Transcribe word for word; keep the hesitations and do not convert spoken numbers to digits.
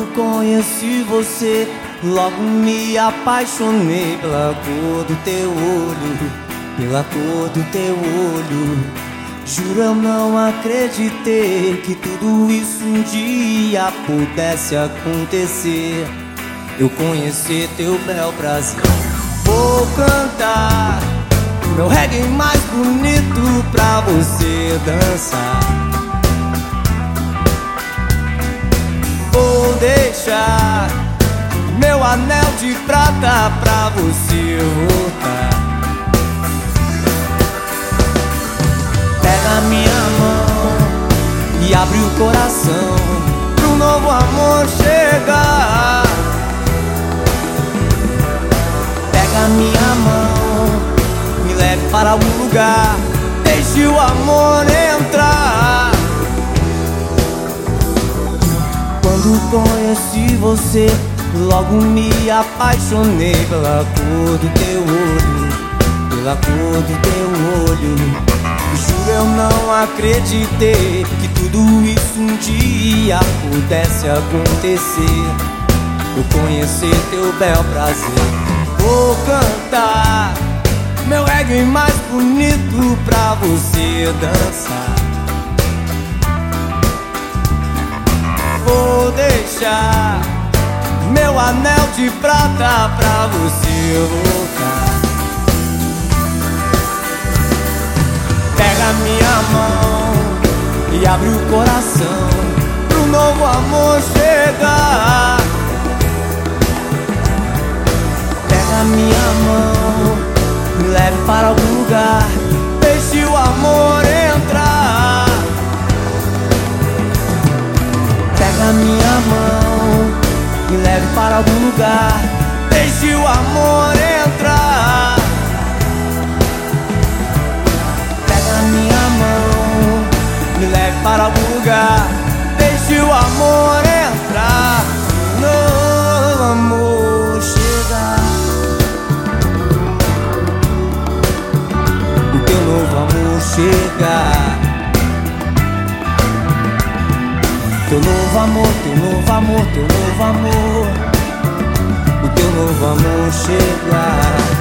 conheci você, logo me apaixonei pela cor do teu olho, pela cor do teu olho. Juro, eu não acreditei que tudo isso um dia pudesse acontecer. Eu conhecer teu bel prazer. Vou cantar meu reggae mais bonito pra você dançar. Vou deixar meu anel de prata pra você voltar. Pega minha mão e abre o coração pro novo amor chegar. Pega minha mão, me leve para algum lugar, deixe o amor entrar. Quando conheci você, logo me apaixonei pela cor do teu olho, pela cor do teu olho. Juro, eu não acreditei que tudo isso um dia pudesse acontecer. Eu conhecer teu bel prazer. Vou cantar meu reggae mais bonito pra você dançar. Vou deixar meu anel de prata pra você voltar. Pega minha mão e abre o coração pro novo amor chegar. Pega minha mão, me leve para algum lugar, deixe o amor entrar. Pega minha mão, me leve para algum lugar, deixe o amor entrar. Pega minha mão, me leve para algum lugar, deixe o amor entrar. Novo amor chegar. O teu novo amor chegar. Teu novo amor, teu novo amor, teu novo amor. O teu novo amor chegar.